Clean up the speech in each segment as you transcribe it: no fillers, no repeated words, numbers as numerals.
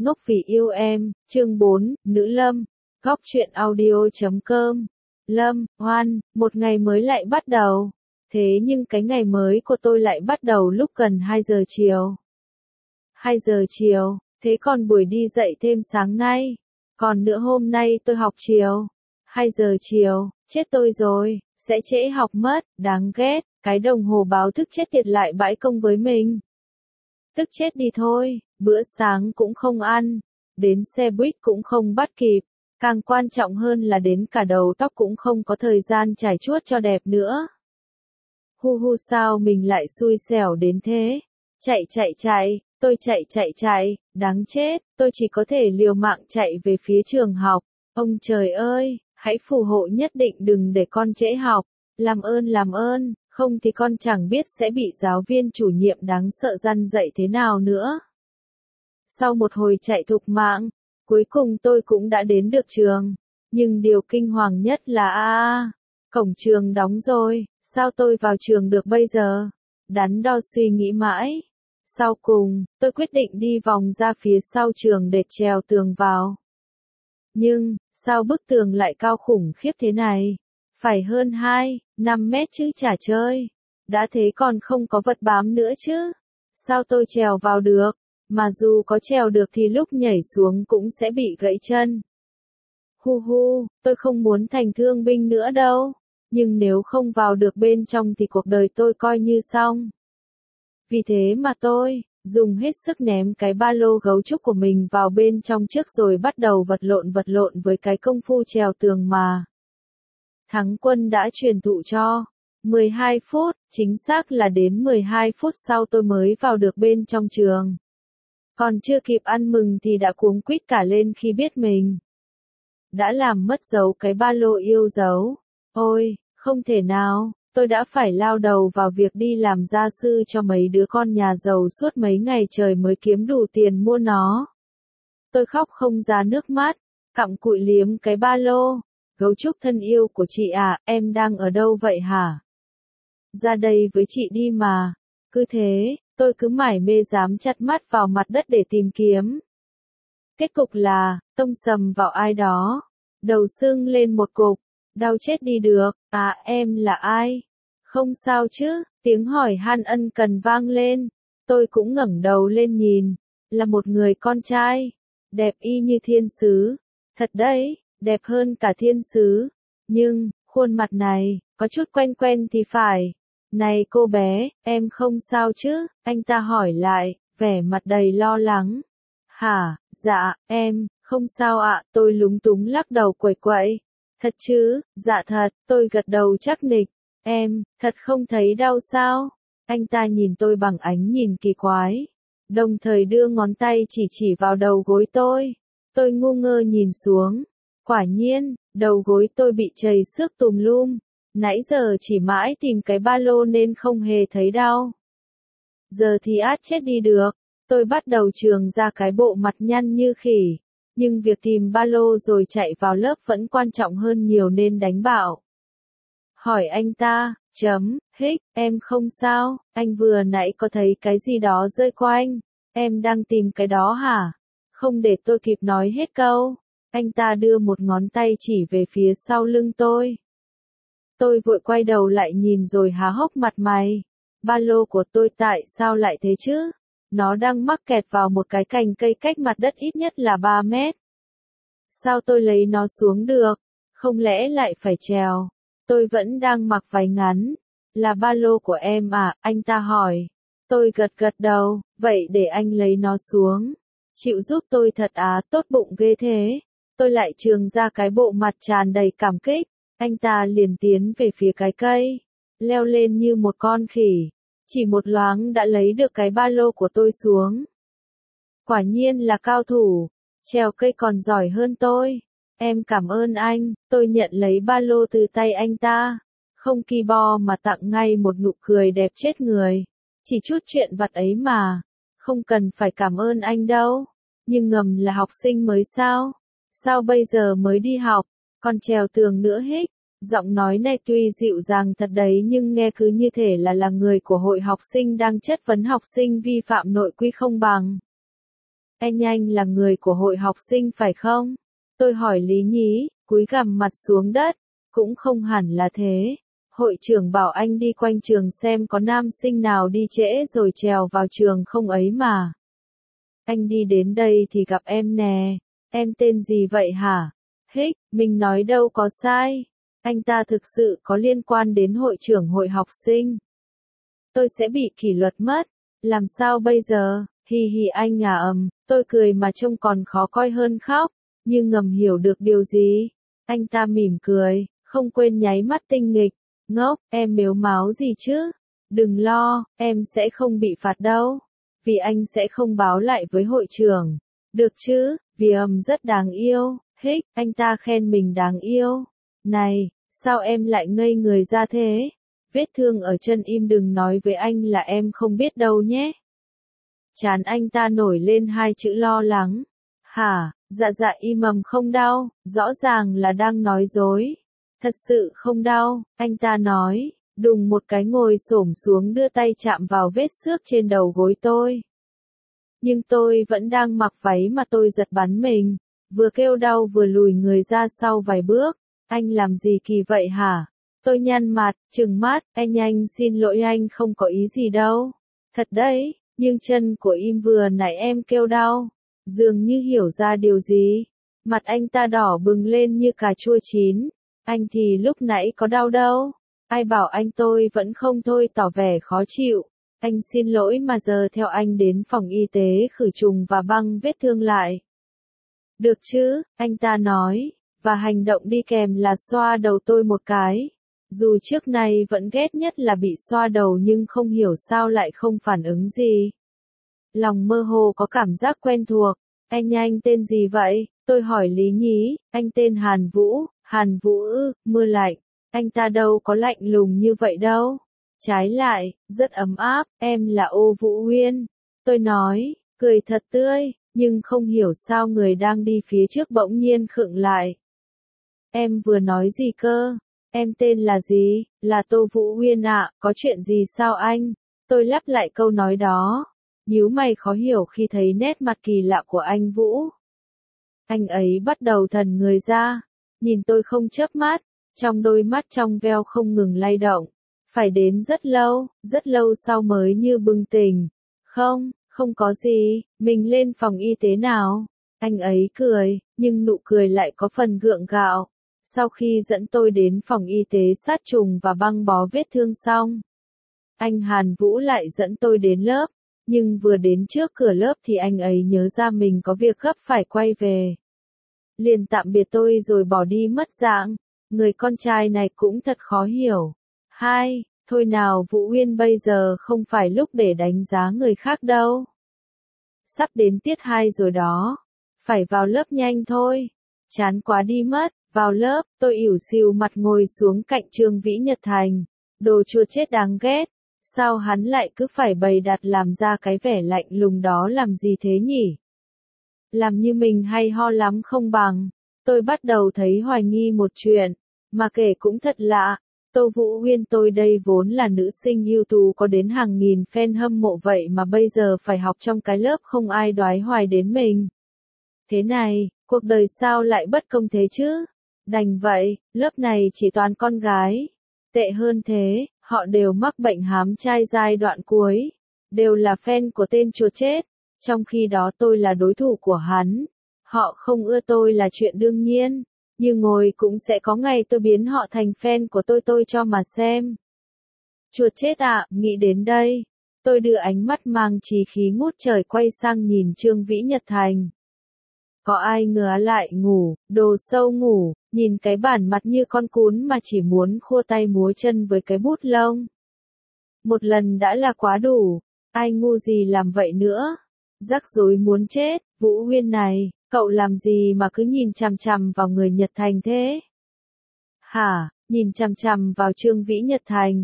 Ngốc vì yêu em, chương 4, Nữ Lâm, góc truyện audio.com. Lâm, Hoan, một ngày mới lại bắt đầu. Thế nhưng cái ngày mới của tôi lại bắt đầu lúc gần 2 giờ chiều. 2 giờ chiều, thế còn buổi đi dạy thêm sáng nay. Còn nữa hôm nay tôi học chiều. 2 giờ chiều, chết tôi rồi, sẽ trễ học mất, đáng ghét, cái đồng hồ báo thức chết tiệt lại bãi công với mình. Tức chết đi thôi, bữa sáng cũng không ăn, đến xe buýt cũng không bắt kịp, càng quan trọng hơn là đến cả đầu tóc cũng không có thời gian chải chuốt cho đẹp nữa. Hu hu, sao mình lại xui xẻo đến thế? Chạy, tôi chạy, đáng chết, tôi chỉ có thể liều mạng chạy về phía trường học. Ông trời ơi, hãy phù hộ nhất định đừng để con trễ học, làm ơn, không thì con chẳng biết sẽ bị giáo viên chủ nhiệm đáng sợ răn dạy thế nào nữa. Sau một hồi chạy thục mạng, cuối cùng tôi cũng đã đến được trường, nhưng điều kinh hoàng nhất là cổng trường đóng rồi, sao tôi vào trường được bây giờ? Đắn đo suy nghĩ mãi. Sau cùng, tôi quyết định đi vòng ra phía sau trường để trèo tường vào. Nhưng, sao bức tường lại cao khủng khiếp thế này? Phải hơn 5 mét chứ chả chơi. Đã thế còn không có vật bám nữa chứ. Sao tôi trèo vào được? Mà dù có trèo được thì lúc nhảy xuống cũng sẽ bị gãy chân. Hu hu, tôi không muốn thành thương binh nữa đâu. Nhưng nếu không vào được bên trong thì cuộc đời tôi coi như xong. Vì thế mà tôi dùng hết sức ném cái ba lô gấu trúc của mình vào bên trong trước rồi bắt đầu vật lộn với cái công phu trèo tường mà Thắng Quân đã truyền thụ cho. 12 phút, chính xác là đến 12 phút sau tôi mới vào được bên trong trường. Còn chưa kịp ăn mừng thì đã cuống quýt cả lên khi biết mình đã làm mất dấu cái ba lô yêu dấu. Ôi, không thể nào, tôi đã phải lao đầu vào việc đi làm gia sư cho mấy đứa con nhà giàu suốt mấy ngày trời mới kiếm đủ tiền mua nó. Tôi khóc không ra nước mắt, cặm cụi liếm cái ba lô. Gấu trúc thân yêu của chị à, em đang ở đâu vậy hả? Ra đây với chị đi mà. Cứ thế, tôi cứ mải mê dám chặt mắt vào mặt đất để tìm kiếm. Kết cục là, tông sầm vào ai đó. Đầu sưng lên một cục, đau chết đi được. À, em là ai? Không sao chứ, tiếng hỏi han ân cần vang lên. Tôi cũng ngẩng đầu lên nhìn, là một người con trai, đẹp y như thiên sứ. Thật đấy, đẹp hơn cả thiên sứ. Nhưng, khuôn mặt này, có chút quen thì phải. Này cô bé, em không sao chứ? Anh ta hỏi lại, vẻ mặt đầy lo lắng. Hả, dạ, em, không sao ạ, tôi lúng túng lắc đầu quẩy. Thật chứ, dạ thật, tôi gật đầu chắc nịch. Em, thật không thấy đau sao? Anh ta nhìn tôi bằng ánh nhìn kỳ quái, đồng thời đưa ngón tay chỉ vào đầu gối tôi. Tôi ngu ngơ nhìn xuống. Quả nhiên, đầu gối tôi bị chầy xước tùm lum. Nãy giờ chỉ mãi tìm cái ba lô nên không hề thấy đau. Giờ thì át chết đi được. Tôi bắt đầu trường ra cái bộ mặt nhăn như khỉ. Nhưng việc tìm ba lô rồi chạy vào lớp vẫn quan trọng hơn nhiều nên đánh bảo. Hỏi anh ta, em không sao, anh vừa nãy có thấy cái gì đó rơi qua anh, em đang tìm cái đó hả? Không để tôi kịp nói hết câu, anh ta đưa một ngón tay chỉ về phía sau lưng tôi. Tôi vội quay đầu lại nhìn rồi há hốc mặt mày. Ba lô của tôi tại sao lại thế chứ? Nó đang mắc kẹt vào một cái cành cây cách mặt đất ít nhất là 3 mét. Sao tôi lấy nó xuống được? Không lẽ lại phải trèo? Tôi vẫn đang mặc váy ngắn. Là ba lô của em à? Anh ta hỏi. Tôi gật đầu, vậy để anh lấy nó xuống. Chịu giúp tôi thật tốt bụng ghê thế. Tôi lại trường ra cái bộ mặt tràn đầy cảm kích. Anh ta liền tiến về phía cái cây, leo lên như một con khỉ. Chỉ một loáng đã lấy được cái ba lô của tôi xuống. Quả nhiên là cao thủ, trèo cây còn giỏi hơn tôi. Em cảm ơn anh, tôi nhận lấy ba lô từ tay anh ta. Không ki bo mà tặng ngay một nụ cười đẹp chết người. Chỉ chút chuyện vặt ấy mà, không cần phải cảm ơn anh đâu. Nhưng ngầm là học sinh mới sao? Sao bây giờ mới đi học, còn trèo tường nữa hích? Giọng nói này tuy dịu dàng thật đấy nhưng nghe cứ như thể là người của hội học sinh đang chất vấn học sinh vi phạm nội quy không bằng. Anh là người của hội học sinh phải không? Tôi hỏi Lý Nhí, cúi gằm mặt xuống đất. Cũng không hẳn là thế. Hội trưởng bảo anh đi quanh trường xem có nam sinh nào đi trễ rồi trèo vào trường không ấy mà. Anh đi đến đây thì gặp em nè. Em tên gì vậy hả? Hích, mình nói đâu có sai. Anh ta thực sự có liên quan đến hội trưởng hội học sinh. Tôi sẽ bị kỷ luật mất. Làm sao bây giờ? Hi hi anh à tôi cười mà trông còn khó coi hơn khóc. Nhưng ngầm hiểu được điều gì? Anh ta mỉm cười, không quên nháy mắt tinh nghịch. Ngốc, em mếu máo gì chứ? Đừng lo, em sẽ không bị phạt đâu. Vì anh sẽ không báo lại với hội trưởng. Được chứ, vì rất đáng yêu. Hích, anh ta khen mình đáng yêu. Này, sao em lại ngây người ra thế? Vết thương ở chân im đừng nói với anh là em không biết đâu nhé. Trán anh ta nổi lên hai chữ lo lắng. Hả, dạ im không đau, rõ ràng là đang nói dối. Thật sự không đau, anh ta nói, đùng một cái ngồi xổm xuống đưa tay chạm vào vết xước trên đầu gối tôi. Nhưng tôi vẫn đang mặc váy mà tôi giật bắn mình, vừa kêu đau vừa lùi người ra sau vài bước. Anh làm gì kỳ vậy hả? Tôi nhăn mặt, trừng mắt, anh xin lỗi anh không có ý gì đâu. Thật đấy, nhưng chân của im vừa nãy em kêu đau. Dường như hiểu ra điều gì. Mặt anh ta đỏ bừng lên như cà chua chín. Anh thì lúc nãy có đau đâu. Ai bảo anh tôi vẫn không thôi tỏ vẻ khó chịu. Anh xin lỗi mà giờ theo anh đến phòng y tế khử trùng và băng vết thương lại. Được chứ, anh ta nói, và hành động đi kèm là xoa đầu tôi một cái. Dù trước nay vẫn ghét nhất là bị xoa đầu nhưng không hiểu sao lại không phản ứng gì. Lòng mơ hồ có cảm giác quen thuộc. Anh tên gì vậy? Tôi hỏi Lý Nhí, anh tên Hàn Vũ mưa lạnh. Anh ta đâu có lạnh lùng như vậy đâu. Trái lại, rất ấm áp, em là Ô Vũ Huyên. Tôi nói, cười thật tươi, nhưng không hiểu sao người đang đi phía trước bỗng nhiên khựng lại. Em vừa nói gì cơ? Em tên là gì? Là Tô Vũ Huyên ạ, có chuyện gì sao anh? Tôi lặp lại câu nói đó. Nhíu mày khó hiểu khi thấy nét mặt kỳ lạ của anh Vũ. Anh ấy bắt đầu thần người ra, nhìn tôi không chớp mắt, trong đôi mắt trong veo không ngừng lay động. Phải đến rất lâu sau mới như bừng tỉnh. Không có gì, mình lên phòng y tế nào. Anh ấy cười, nhưng nụ cười lại có phần gượng gạo. Sau khi dẫn tôi đến phòng y tế sát trùng và băng bó vết thương xong, anh Hàn Vũ lại dẫn tôi đến lớp. Nhưng vừa đến trước cửa lớp thì anh ấy nhớ ra mình có việc gấp phải quay về. Liền tạm biệt tôi rồi bỏ đi mất dạng. Người con trai này cũng thật khó hiểu. Thôi nào Vũ Huyên bây giờ không phải lúc để đánh giá người khác đâu. Sắp đến tiết 2 rồi đó. Phải vào lớp nhanh thôi. Chán quá đi mất. Vào lớp, tôi ỉu xìu mặt ngồi xuống cạnh Trương Vĩ Nhật Thành. Đồ chua chết đáng ghét. Sao hắn lại cứ phải bày đặt làm ra cái vẻ lạnh lùng đó làm gì thế nhỉ? Làm như mình hay ho lắm không bằng. Tôi bắt đầu thấy hoài nghi một chuyện, mà kể cũng thật lạ. Tô Vũ Huyên tôi đây vốn là nữ sinh ưu tú có đến hàng nghìn fan hâm mộ vậy mà bây giờ phải học trong cái lớp không ai đoái hoài đến mình. Thế này, cuộc đời sao lại bất công thế chứ? Đành vậy, lớp này chỉ toàn con gái. Tệ hơn thế, họ đều mắc bệnh hám trai giai đoạn cuối. Đều là fan của tên chùa chết. Trong khi đó tôi là đối thủ của hắn. Họ không ưa tôi là chuyện đương nhiên. Nhưng ngồi cũng sẽ có ngày tôi biến họ thành fan của tôi cho mà xem. Chuột chết ạ, nghĩ đến đây. Tôi đưa ánh mắt mang chí khí ngút trời quay sang nhìn Trương Vĩ Nhật Thành. Có ai ngờ lại ngủ, đồ sâu ngủ, nhìn cái bản mặt như con cún mà chỉ muốn khua tay múa chân với cái bút lông. Một lần đã là quá đủ, ai ngu gì làm vậy nữa. Rắc rối muốn chết, Vũ Huyên này, cậu làm gì mà cứ nhìn chằm chằm vào người Nhật Thành thế? Hả, nhìn chằm chằm vào Trương Vĩ Nhật Thành.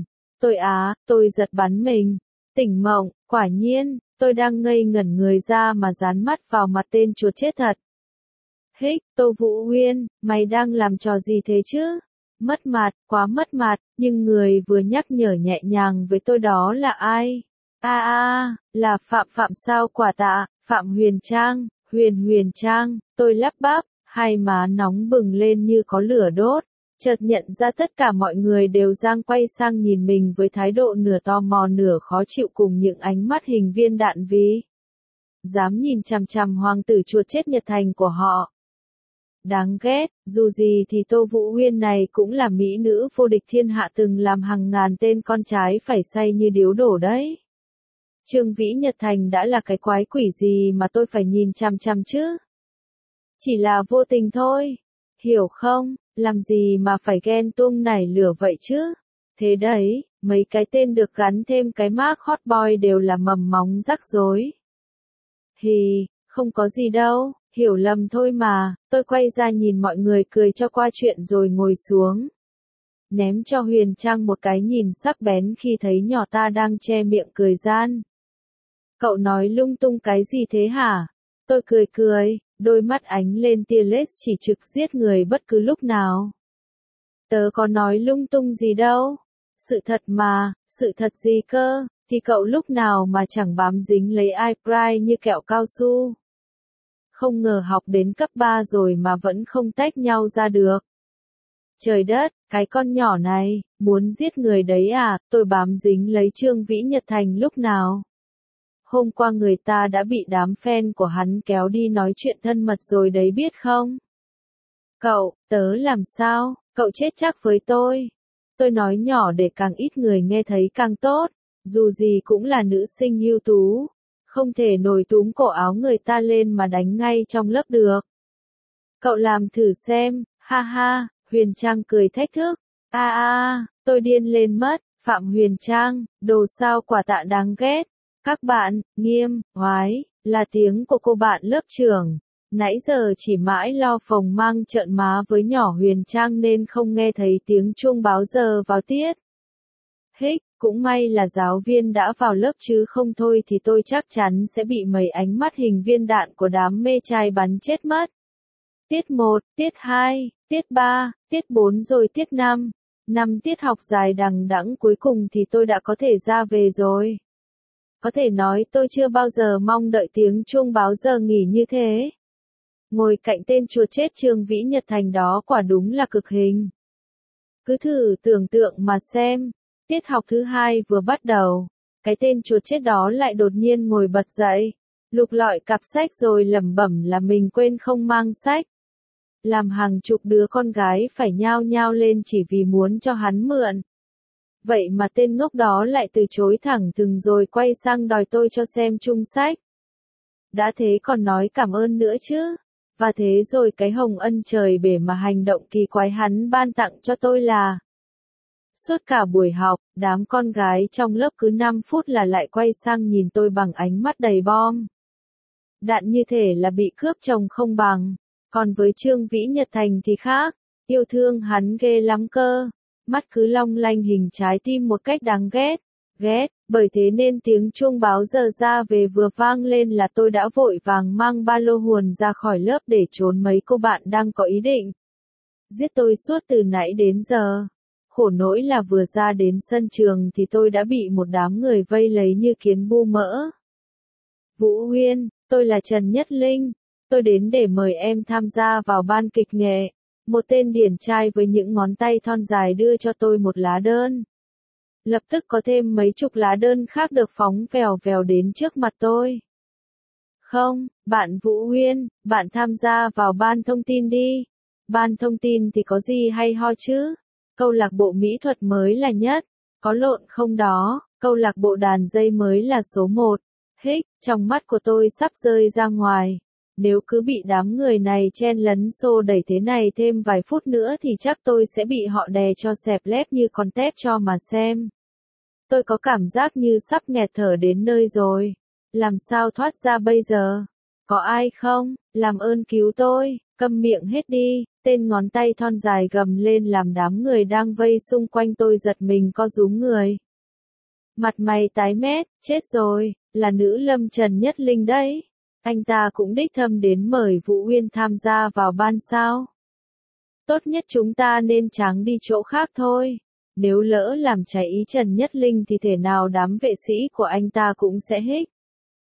Tôi giật bắn mình. Tỉnh mộng, quả nhiên, tôi đang ngây ngẩn người ra mà dán mắt vào mặt tên chuột chết thật. Hích, Tô Vũ Huyên, mày đang làm trò gì thế chứ? Mất mặt, quá mất mặt, nhưng người vừa nhắc nhở nhẹ nhàng với tôi đó là ai? Là Phạm sao quả tạ, Phạm Huyền Trang, Huyền Trang, tôi lắp bắp, hai má nóng bừng lên như có lửa đốt. Chợt nhận ra tất cả mọi người đều giang quay sang nhìn mình với thái độ nửa tò mò nửa khó chịu cùng những ánh mắt hình viên đạn vì dám nhìn chằm chằm hoàng tử chuột chết Nhật Thành của họ. Đáng ghét, dù gì thì Tô Vũ Huyên này cũng là mỹ nữ vô địch thiên hạ từng làm hàng ngàn tên con trái phải say như điếu đổ đấy. Trương Vĩ Nhật Thành đã là cái quái quỷ gì mà tôi phải nhìn chằm chằm chứ? Chỉ là vô tình thôi, hiểu không? Làm gì mà phải ghen tuông nảy lửa vậy chứ? Thế đấy, mấy cái tên được gắn thêm cái mác hot boy đều là mầm móng rắc rối. Không có gì đâu, hiểu lầm thôi mà, tôi quay ra nhìn mọi người cười cho qua chuyện rồi ngồi xuống. Ném cho Huyền Trang một cái nhìn sắc bén khi thấy nhỏ ta đang che miệng cười gian. Cậu nói lung tung cái gì thế hả? Tôi cười, đôi mắt ánh lên tia lết chỉ trực giết người bất cứ lúc nào. Tớ có nói lung tung gì đâu. Sự thật mà, sự thật gì cơ, thì cậu lúc nào mà chẳng bám dính lấy ai pride như kẹo cao su. Không ngờ học đến cấp 3 rồi mà vẫn không tách nhau ra được. Trời đất, cái con nhỏ này, muốn giết người đấy à, tôi bám dính lấy Trương Vĩ Nhật Thành lúc nào. Hôm qua người ta đã bị đám fan của hắn kéo đi nói chuyện thân mật rồi đấy biết không? Cậu, tớ làm sao, cậu chết chắc với tôi. Tôi nói nhỏ để càng ít người nghe thấy càng tốt, dù gì cũng là nữ sinh ưu tú. Không thể nổi túm cổ áo người ta lên mà đánh ngay trong lớp được. Cậu làm thử xem, ha ha, Huyền Trang cười thách thức. Tôi điên lên mất, Phạm Huyền Trang, đồ sao quả tạ đáng ghét. Các bạn, nghiêm, oái, là tiếng của cô bạn lớp trưởng. Nãy giờ chỉ mãi lo phồng mang trợn má với nhỏ Huyền Trang nên không nghe thấy tiếng chuông báo giờ vào tiết. Cũng may là giáo viên đã vào lớp chứ không thôi thì tôi chắc chắn sẽ bị mấy ánh mắt hình viên đạn của đám mê trai bắn chết mất. Tiết 1, tiết 2, tiết 3, tiết 4 rồi tiết 5. 5 tiết học dài đằng đẵng cuối cùng thì tôi đã có thể ra về rồi. Có thể nói tôi chưa bao giờ mong đợi tiếng chuông báo giờ nghỉ như thế. Ngồi cạnh tên chuột chết Trương Vĩ Nhật Thành đó quả đúng là cực hình. Cứ thử tưởng tượng mà xem. Tiết học thứ 2 vừa bắt đầu, cái tên chuột chết đó lại đột nhiên ngồi bật dậy, lục lọi cặp sách rồi lẩm bẩm là mình quên không mang sách. Làm hàng chục đứa con gái phải nhao nhao lên chỉ vì muốn cho hắn mượn. Vậy mà tên ngốc đó lại từ chối thẳng thừng rồi quay sang đòi tôi cho xem chung sách. Đã thế còn nói cảm ơn nữa chứ. Và thế rồi cái hồng ân trời bể mà hành động kỳ quái hắn ban tặng cho tôi là suốt cả buổi học, đám con gái trong lớp cứ 5 phút là lại quay sang nhìn tôi bằng ánh mắt đầy bom. Đạn như thể là bị cướp chồng không bằng. Còn với Trương Vĩ Nhật Thành thì khác, yêu thương hắn ghê lắm cơ. Mắt cứ long lanh hình trái tim một cách đáng ghét. Bởi thế nên tiếng chuông báo giờ ra về vừa vang lên là tôi đã vội vàng mang ba lô huồn ra khỏi lớp để trốn mấy cô bạn đang có ý định giết tôi suốt từ nãy đến giờ. Khổ nỗi là vừa ra đến sân trường thì tôi đã bị một đám người vây lấy như kiến bu mỡ. Vũ Huyên, tôi là Trần Nhất Linh. Tôi đến để mời em tham gia vào ban kịch nghệ. Một tên điển trai với những ngón tay thon dài đưa cho tôi một lá đơn. Lập tức có thêm mấy chục lá đơn khác được phóng vèo vèo đến trước mặt tôi. Không, bạn Vũ Huyên, bạn tham gia vào ban thông tin đi. Ban thông tin thì có gì hay ho chứ? Câu lạc bộ mỹ thuật mới là nhất. Có lộn không đó, câu lạc bộ đàn dây mới là số 1. Trong mắt của tôi sắp rơi ra ngoài. Nếu cứ bị đám người này chen lấn xô đẩy thế này thêm vài phút nữa thì chắc tôi sẽ bị họ đè cho xẹp lép như con tép cho mà xem. Tôi có cảm giác như sắp nghẹt thở đến nơi rồi. Làm sao thoát ra bây giờ? Có ai không? Làm ơn cứu tôi, câm miệng hết đi. Tên ngón tay thon dài gầm lên làm đám người đang vây xung quanh tôi giật mình co rúm người. Mặt mày tái mét, chết rồi, là nữ lâm Trần Nhất Linh đấy. Anh ta cũng đích thân đến mời Vũ Huyên tham gia vào ban sao. Tốt nhất chúng ta nên tráng đi chỗ khác thôi. Nếu lỡ làm trái ý Trần Nhất Linh thì thể nào đám vệ sĩ của anh ta cũng sẽ hích.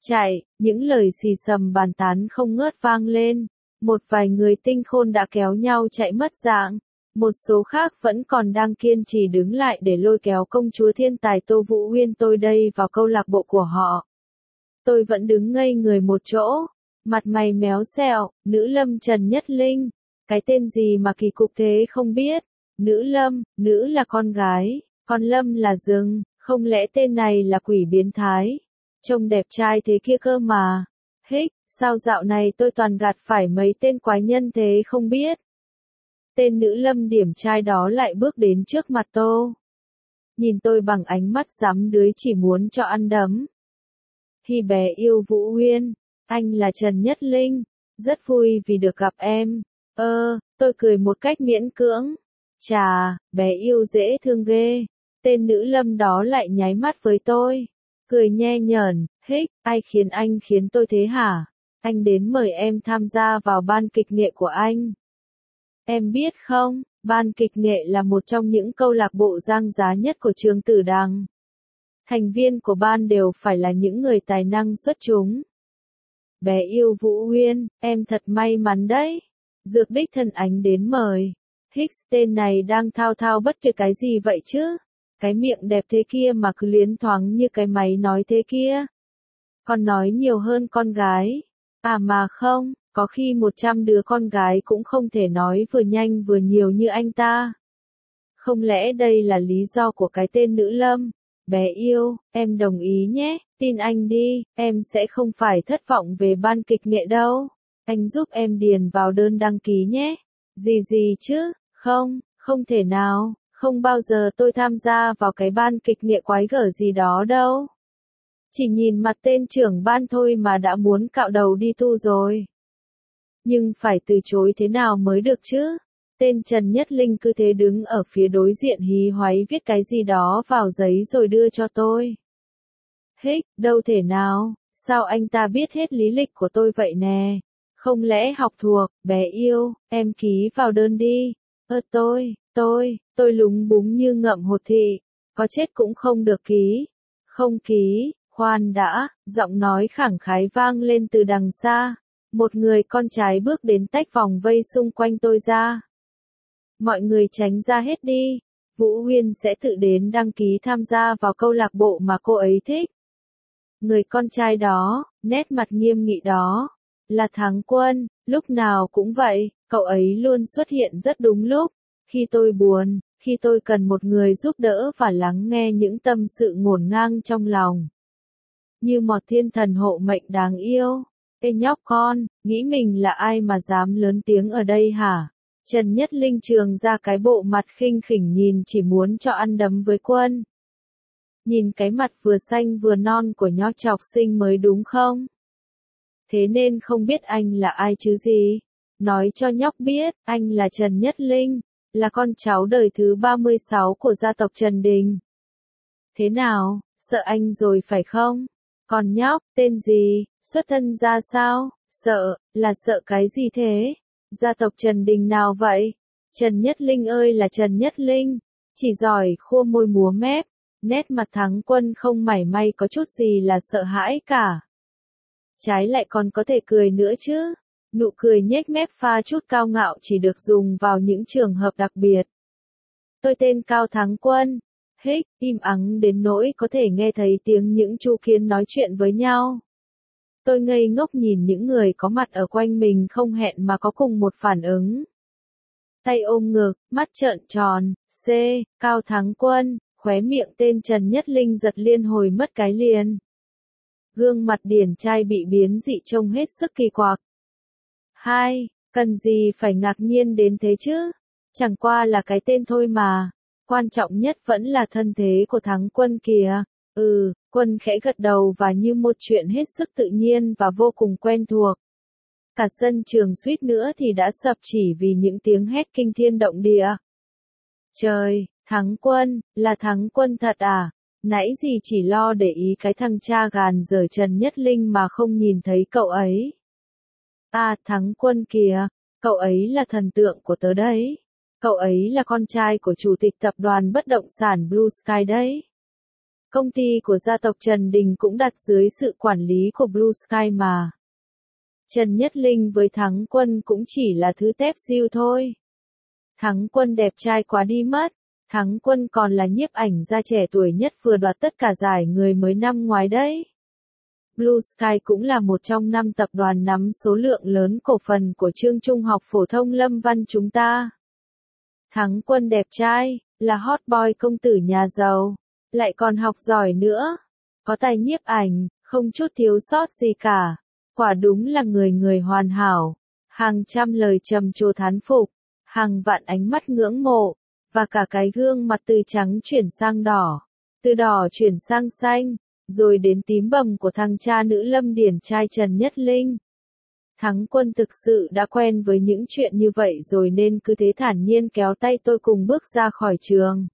Chạy, những lời xì xầm bàn tán không ngớt vang lên. Một vài người tinh khôn đã kéo nhau chạy mất dạng. Một số khác vẫn còn đang kiên trì đứng lại để lôi kéo công chúa thiên tài Tô Vũ Uyên tôi đây vào câu lạc bộ của họ. Tôi vẫn đứng ngây người một chỗ, mặt mày méo xẹo, nữ lâm Trần Nhất Linh. Cái tên gì mà kỳ cục thế không biết. Nữ lâm, nữ là con gái, còn lâm là rừng, không lẽ tên này là quỷ biến thái. Trông đẹp trai thế kia cơ mà. Hích, sao dạo này tôi toàn gạt phải mấy tên quái nhân thế không biết. Tên nữ lâm điểm trai đó lại bước đến trước mặt tôi. Nhìn tôi bằng ánh mắt dám đứa chỉ muốn cho ăn đấm. Hi bé yêu Vũ Uyên, anh là Trần Nhất Linh, rất vui vì được gặp em. Tôi cười một cách miễn cưỡng. Chà, bé yêu dễ thương ghê. Tên nữ lâm đó lại nháy mắt với tôi. Cười nhe nhởn, hích, ai khiến tôi thế hả? Anh đến mời em tham gia vào ban kịch nghệ của anh. Em biết không, ban kịch nghệ là một trong những câu lạc bộ giang giá nhất của trường Tử Đằng. Thành viên của ban đều phải là những người tài năng xuất chúng. Bé yêu Vũ Uyên, em thật may mắn đấy. Dược đích thân ánh đến mời. Hicks tên này đang thao thao bất tuyệt cái gì vậy chứ? Cái miệng đẹp thế kia mà cứ liến thoáng như cái máy nói thế kia. Còn nói nhiều hơn con gái. À mà không, có khi 100 đứa con gái cũng không thể nói vừa nhanh vừa nhiều như anh ta. Không lẽ đây là lý do của cái tên nữ lâm? Bé yêu, em đồng ý nhé, tin anh đi, em sẽ không phải thất vọng về ban kịch nghệ đâu. Anh giúp em điền vào đơn đăng ký nhé. Gì chứ, không thể nào, không bao giờ tôi tham gia vào cái ban kịch nghệ quái gở gì đó đâu. Chỉ nhìn mặt tên trưởng ban thôi mà đã muốn cạo đầu đi tu rồi. Nhưng phải từ chối thế nào mới được chứ? Tên Trần Nhất Linh cứ thế đứng ở phía đối diện hí hoáy viết cái gì đó vào giấy rồi đưa cho tôi. Hích, đâu thể nào, sao anh ta biết hết lý lịch của tôi vậy nè? Không lẽ học thuộc, bé yêu, em ký vào đơn đi. Tôi lúng búng như ngậm hột thị, có chết cũng không được ký. Không ký, khoan đã, giọng nói khẳng khái vang lên từ đằng xa. Một người con trai bước đến tách vòng vây xung quanh tôi ra. Mọi người tránh ra hết đi, Vũ Uyên sẽ tự đến đăng ký tham gia vào câu lạc bộ mà cô ấy thích. Người con trai đó, nét mặt nghiêm nghị đó, là Thắng Quân, lúc nào cũng vậy, cậu ấy luôn xuất hiện rất đúng lúc. Khi tôi buồn, khi tôi cần một người giúp đỡ và lắng nghe những tâm sự ngổn ngang trong lòng. Như một thiên thần hộ mệnh đáng yêu. Ê nhóc con, nghĩ mình là ai mà dám lớn tiếng ở đây hả? Trần Nhất Linh trường ra cái bộ mặt khinh khỉnh nhìn chỉ muốn cho ăn đấm với Quân. Nhìn cái mặt vừa xanh vừa non của nhóc chọc sinh mới đúng không? Thế nên không biết anh là ai chứ gì? Nói cho nhóc biết, anh là Trần Nhất Linh, là con cháu đời thứ 36 của gia tộc Trần Đình. Thế nào, sợ anh rồi phải không? Còn nhóc, tên gì, xuất thân ra sao? Sợ, là sợ cái gì thế? Gia tộc Trần Đình nào vậy? Trần Nhất Linh ơi là Trần Nhất Linh, chỉ giỏi khua môi múa mép, nét mặt Thắng Quân không mảy may có chút gì là sợ hãi cả. Trái lại còn có thể cười nữa chứ. Nụ cười nhếch mép pha chút cao ngạo chỉ được dùng vào những trường hợp đặc biệt. Tôi tên Cao Thắng Quân. Hích, im ắng đến nỗi có thể nghe thấy tiếng những chu kiến nói chuyện với nhau. Tôi ngây ngốc nhìn những người có mặt ở quanh mình không hẹn mà có cùng một phản ứng. Tay ôm ngực, mắt trợn tròn, Cao Thắng Quân, khóe miệng tên Trần Nhất Linh giật liên hồi mất cái liền. Gương mặt điển trai bị biến dị trông hết sức kỳ quặc. Cần gì phải ngạc nhiên đến thế chứ? Chẳng qua là cái tên thôi mà. Quan trọng nhất vẫn là thân thế của Thắng Quân kìa. Quân khẽ gật đầu và như một chuyện hết sức tự nhiên và vô cùng quen thuộc. Cả sân trường suýt nữa thì đã sập chỉ vì những tiếng hét kinh thiên động địa. Trời, Thắng Quân, là Thắng Quân thật à? Nãy gì chỉ lo để ý cái thằng cha gàn dở Trần Nhất Linh mà không nhìn thấy cậu ấy. À, Thắng Quân kìa, cậu ấy là thần tượng của tớ đấy. Cậu ấy là con trai của chủ tịch tập đoàn bất động sản Blue Sky đấy. Công ty của gia tộc Trần Đình cũng đặt dưới sự quản lý của Blue Sky mà. Trần Nhất Linh với Thắng Quân cũng chỉ là thứ tép diêu thôi. Thắng Quân đẹp trai quá đi mất. Thắng Quân còn là nhiếp ảnh gia trẻ tuổi nhất vừa đoạt tất cả giải người mới năm ngoái đấy. Blue Sky cũng là một trong 5 tập đoàn nắm số lượng lớn cổ phần của trường trung học phổ thông Lâm Văn chúng ta. Thắng Quân đẹp trai, là hot boy công tử nhà giàu, lại còn học giỏi nữa, có tài nhiếp ảnh, không chút thiếu sót gì cả. Quả đúng là người người hoàn hảo, hàng trăm lời trầm trồ thán phục, hàng vạn ánh mắt ngưỡng mộ, và cả cái gương mặt từ trắng chuyển sang đỏ, từ đỏ chuyển sang xanh, rồi đến tím bầm của thằng cha nữ Lâm điển trai Trần Nhất Linh. Thắng Quân thực sự đã quen với những chuyện như vậy rồi nên cứ thế thản nhiên kéo tay tôi cùng bước ra khỏi trường.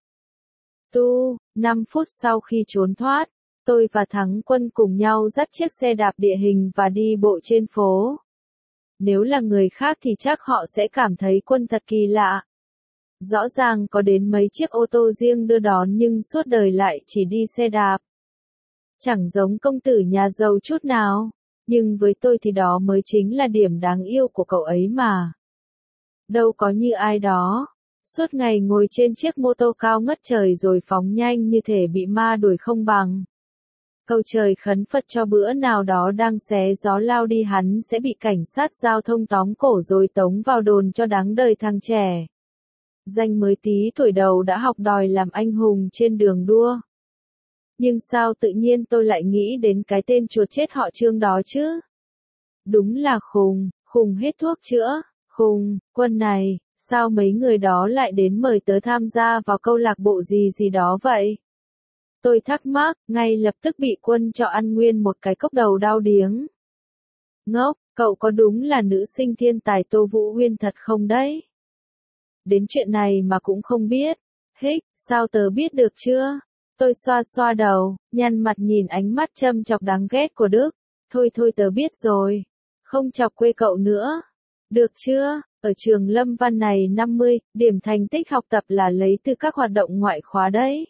5 phút sau khi trốn thoát, tôi và Thắng Quân cùng nhau dắt chiếc xe đạp địa hình và đi bộ trên phố. Nếu là người khác thì chắc họ sẽ cảm thấy Quân thật kỳ lạ. Rõ ràng có đến mấy chiếc ô tô riêng đưa đón nhưng suốt đời lại chỉ đi xe đạp. Chẳng giống công tử nhà giàu chút nào, nhưng với tôi thì đó mới chính là điểm đáng yêu của cậu ấy mà. Đâu có như ai đó, suốt ngày ngồi trên chiếc mô tô cao ngất trời rồi phóng nhanh như thể bị ma đuổi không bằng. Cầu trời khấn Phật cho bữa nào đó đang xé gió lao đi hắn sẽ bị cảnh sát giao thông tóm cổ rồi tống vào đồn cho đáng đời thằng trẻ. Danh mới tí tuổi đầu đã học đòi làm anh hùng trên đường đua. Nhưng sao tự nhiên tôi lại nghĩ đến cái tên chuột chết họ Trương đó chứ? Đúng là khùng, khùng hết thuốc chữa, khùng, Quân này, sao mấy người đó lại đến mời tớ tham gia vào câu lạc bộ gì gì đó vậy? Tôi thắc mắc, ngay lập tức bị Quân cho ăn nguyên một cái cốc đầu đau điếng. Ngốc, cậu có đúng là nữ sinh thiên tài Tô Vũ Huyên thật không đấy? Đến chuyện này mà cũng không biết. Hích, sao tớ biết được chưa? Tôi xoa xoa đầu, nhăn mặt nhìn ánh mắt châm chọc đáng ghét của Đức. Thôi thôi tớ biết rồi. Không chọc quê cậu nữa. Được chưa? Ở trường Lâm Văn này 50, điểm thành tích học tập là lấy từ các hoạt động ngoại khóa đấy.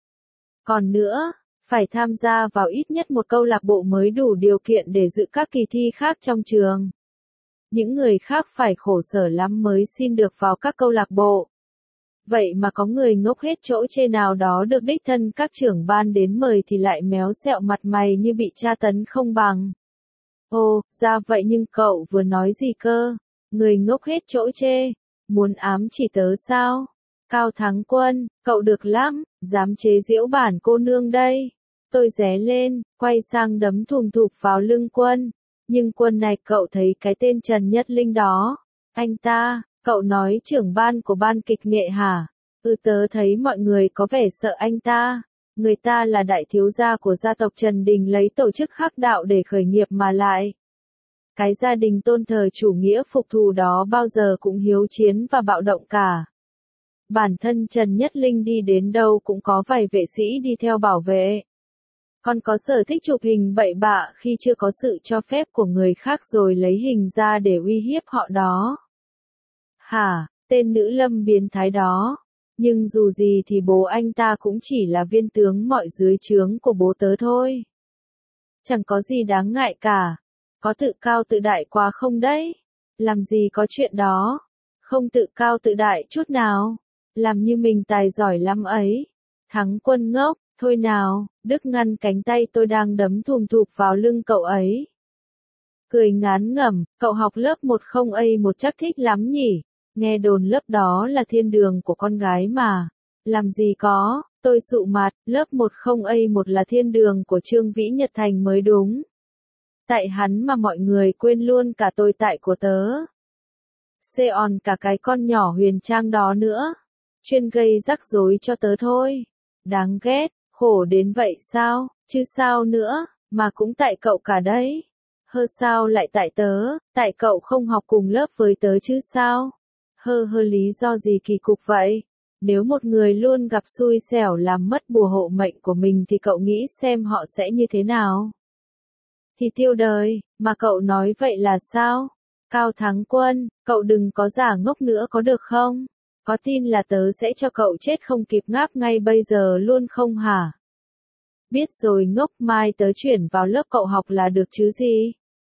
Còn nữa, phải tham gia vào ít nhất một câu lạc bộ mới đủ điều kiện để dự các kỳ thi khác trong trường. Những người khác phải khổ sở lắm mới xin được vào các câu lạc bộ. Vậy mà có người ngốc hết chỗ chê nào đó được đích thân các trưởng ban đến mời thì lại méo sẹo mặt mày như bị tra tấn không bằng. Ồ, ra vậy nhưng cậu vừa nói gì cơ? Người ngốc hết chỗ chê. Muốn ám chỉ tớ sao? Cao Thắng Quân, cậu được lắm, dám chế giễu bản cô nương đây. Tôi ré lên, quay sang đấm thùm thụp vào lưng Quân. Nhưng Quân này cậu thấy cái tên Trần Nhất Linh đó. Anh ta, cậu nói trưởng ban của ban kịch nghệ hả? Tớ thấy mọi người có vẻ sợ anh ta. Người ta là đại thiếu gia của gia tộc Trần Đình lấy tổ chức hắc đạo để khởi nghiệp mà lại. Cái gia đình tôn thờ chủ nghĩa phục thù đó bao giờ cũng hiếu chiến và bạo động cả. Bản thân Trần Nhất Linh đi đến đâu cũng có vài vệ sĩ đi theo bảo vệ. Còn có sở thích chụp hình bậy bạ khi chưa có sự cho phép của người khác rồi lấy hình ra để uy hiếp họ đó. Hả, tên nữ Lâm biến thái đó. Nhưng dù gì thì bố anh ta cũng chỉ là viên tướng mọi dưới trướng của bố tớ thôi. Chẳng có gì đáng ngại cả. Có tự cao tự đại quá không đấy? Làm gì có chuyện đó. Không tự cao tự đại chút nào. Làm như mình tài giỏi lắm ấy. Thắng Quân ngốc, thôi nào, Đức ngăn cánh tay tôi đang đấm thùm thụp vào lưng cậu ấy. Cười ngán ngẩm, cậu học lớp 10A1 chắc thích lắm nhỉ? Nghe đồn lớp đó là thiên đường của con gái mà. Làm gì có, tôi sụ mặt, lớp 10A1 là thiên đường của Trương Vĩ Nhật Thành mới đúng. Tại hắn mà mọi người quên luôn cả tôi tại của tớ. Xê-on cả cái con nhỏ Huyền Trang đó nữa. Chuyên gây rắc rối cho tớ thôi. Đáng ghét, khổ đến vậy sao, chứ sao nữa, mà cũng tại cậu cả đấy. Sao lại tại tớ, tại cậu không học cùng lớp với tớ chứ sao? Lý do gì kỳ cục vậy? Nếu một người luôn gặp xui xẻo làm mất bùa hộ mệnh của mình thì cậu nghĩ xem họ sẽ như thế nào? Thì tiêu đời, mà cậu nói vậy là sao? Cao Thắng Quân, cậu đừng có giả ngốc nữa có được không? Có tin là tớ sẽ cho cậu chết không kịp ngáp ngay bây giờ luôn không hả? Biết rồi ngốc, mai tớ chuyển vào lớp cậu học là được chứ gì.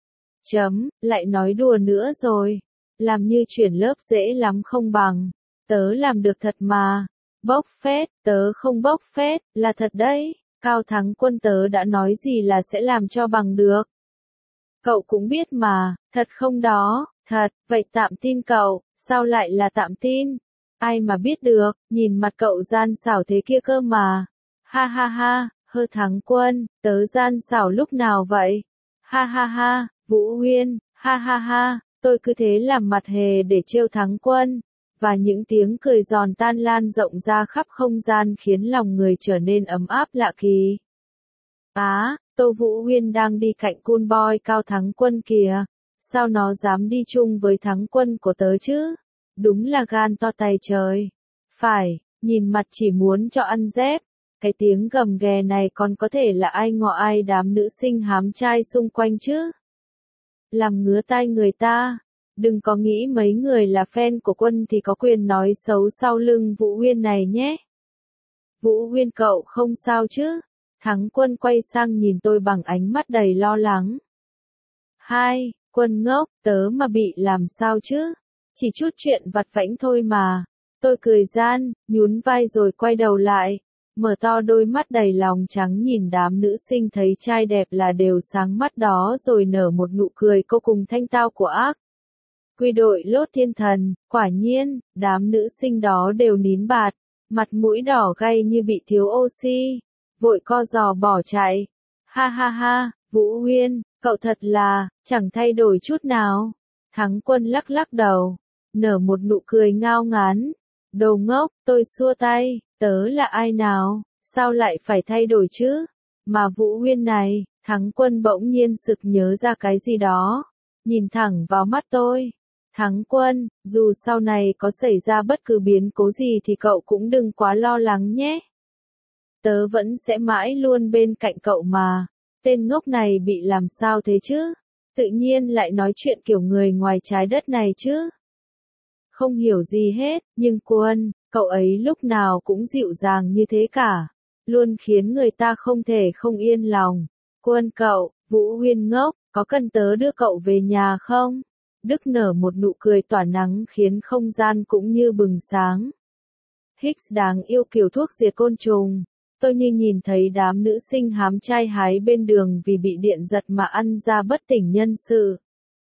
Lại nói đùa nữa rồi. Làm như chuyển lớp dễ lắm không bằng. Tớ làm được thật mà. Bốc phét, tớ không bốc phét, là thật đấy. Cao Thắng Quân, tớ đã nói gì là sẽ làm cho bằng được. Cậu cũng biết mà, thật không đó, thật, vậy tạm tin cậu, sao lại là tạm tin? Ai mà biết được, nhìn mặt cậu gian xảo thế kia cơ mà. Ha ha ha, Hơ Thắng Quân, tớ gian xảo lúc nào vậy? Ha ha ha, Vũ Huyên, ha ha ha, tôi cứ thế làm mặt hề để trêu Thắng Quân. Và những tiếng cười giòn tan lan rộng ra khắp không gian khiến lòng người trở nên ấm áp lạ kỳ. Tô Vũ Huyên đang đi cạnh cool boy Cao Thắng Quân kìa. Sao nó dám đi chung với Thắng Quân của tớ chứ? Đúng là gan to tay trời. Phải, nhìn mặt chỉ muốn cho ăn dép. Cái tiếng gầm ghè này còn có thể là ai ngọ ai đám nữ sinh hám trai xung quanh chứ? Làm ngứa tai người ta. Đừng có nghĩ mấy người là fan của Quân thì có quyền nói xấu sau lưng Vũ Huyên này nhé. Vũ Huyên cậu không sao chứ? Thắng Quân quay sang nhìn tôi bằng ánh mắt đầy lo lắng. Hai, Quân ngốc, tớ mà bị làm sao chứ? Chỉ chút chuyện vặt vãnh thôi mà. Tôi cười gian, nhún vai rồi quay đầu lại. Mở to đôi mắt đầy lòng trắng nhìn đám nữ sinh thấy trai đẹp là đều sáng mắt đó rồi nở một nụ cười vô cùng thanh tao của ác. Quy đội lốt thiên thần, quả nhiên, đám nữ sinh đó đều nín bạt, mặt mũi đỏ gay như bị thiếu oxy, vội co giò bỏ chạy. Ha ha ha, Vũ Huyên, cậu thật là, chẳng thay đổi chút nào. Thắng Quân lắc lắc đầu, nở một nụ cười ngao ngán. Đồ ngốc, tôi xua tay, tớ là ai nào, sao lại phải thay đổi chứ? Mà Vũ Huyên này, Thắng Quân bỗng nhiên sực nhớ ra cái gì đó, nhìn thẳng vào mắt tôi. Thắng Quân, dù sau này có xảy ra bất cứ biến cố gì thì cậu cũng đừng quá lo lắng nhé. Tớ vẫn sẽ mãi luôn bên cạnh cậu mà. Tên ngốc này bị làm sao thế chứ? Tự nhiên lại nói chuyện kiểu người ngoài trái đất này chứ? Không hiểu gì hết, nhưng Quân, cậu ấy lúc nào cũng dịu dàng như thế cả. Luôn khiến người ta không thể không yên lòng. Quân cậu, Vũ Huyên ngốc, có cần tớ đưa cậu về nhà không? Đức nở một nụ cười tỏa nắng khiến không gian cũng như bừng sáng. Hicks đáng yêu kiểu thuốc diệt côn trùng. Tôi như nhìn thấy đám nữ sinh hám trai hái bên đường vì bị điện giật mà ăn ra bất tỉnh nhân sự.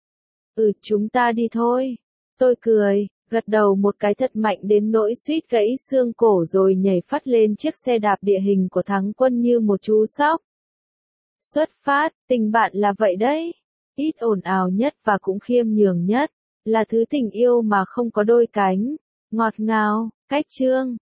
Chúng ta đi thôi. Tôi cười, gật đầu một cái thật mạnh đến nỗi suýt gãy xương cổ rồi nhảy phắt lên chiếc xe đạp địa hình của Thắng Quân như một chú sóc. Xuất phát, tình bạn là vậy đấy. Ít ồn ào nhất và cũng khiêm nhường nhất, là thứ tình yêu mà không có đôi cánh. Ngọt ngào, cách chương.